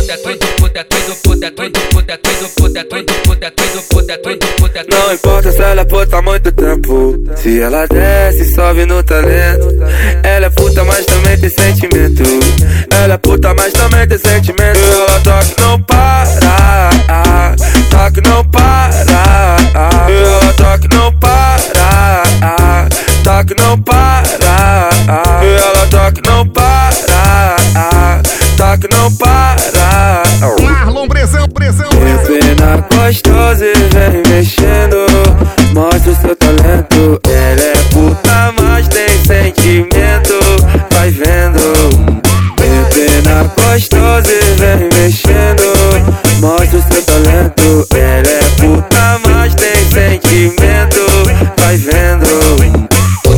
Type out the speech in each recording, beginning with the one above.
Não importa se ela é puta há muito tempo, se ela desce, sobe no talento. Ela é puta, mas também tem sentimento. Ela é puta, mas também tem sentimento. Ela toca, não para, toca, não para. Ela toca, não para, toca, não para. Ela toca, não para, toca, não para. Marlon, pressão. Empina gostosa e vem mexendo, mostra o seu talento. Ela é puta, mas tem sentimento, vai vendo. Empina gostosa e vem mexendo, mostra o seu talento. Ela é puta, mas tem sentimento, vai vendo.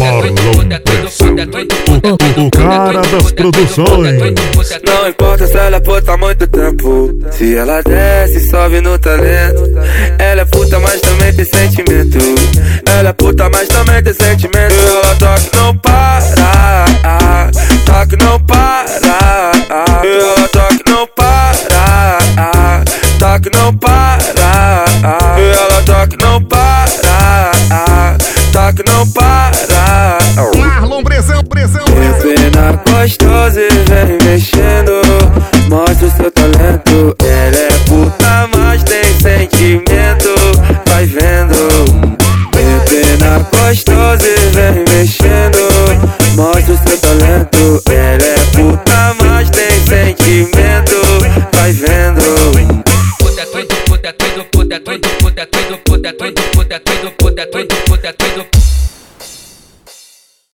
O cara das produções. Não importa se ela é puta há muito tempo, se ela desce, sobe no talento. Ela é puta, mas também tem sentimento. Ela é puta, mas também tem sentimento. Ela toca, não para, toca, não para.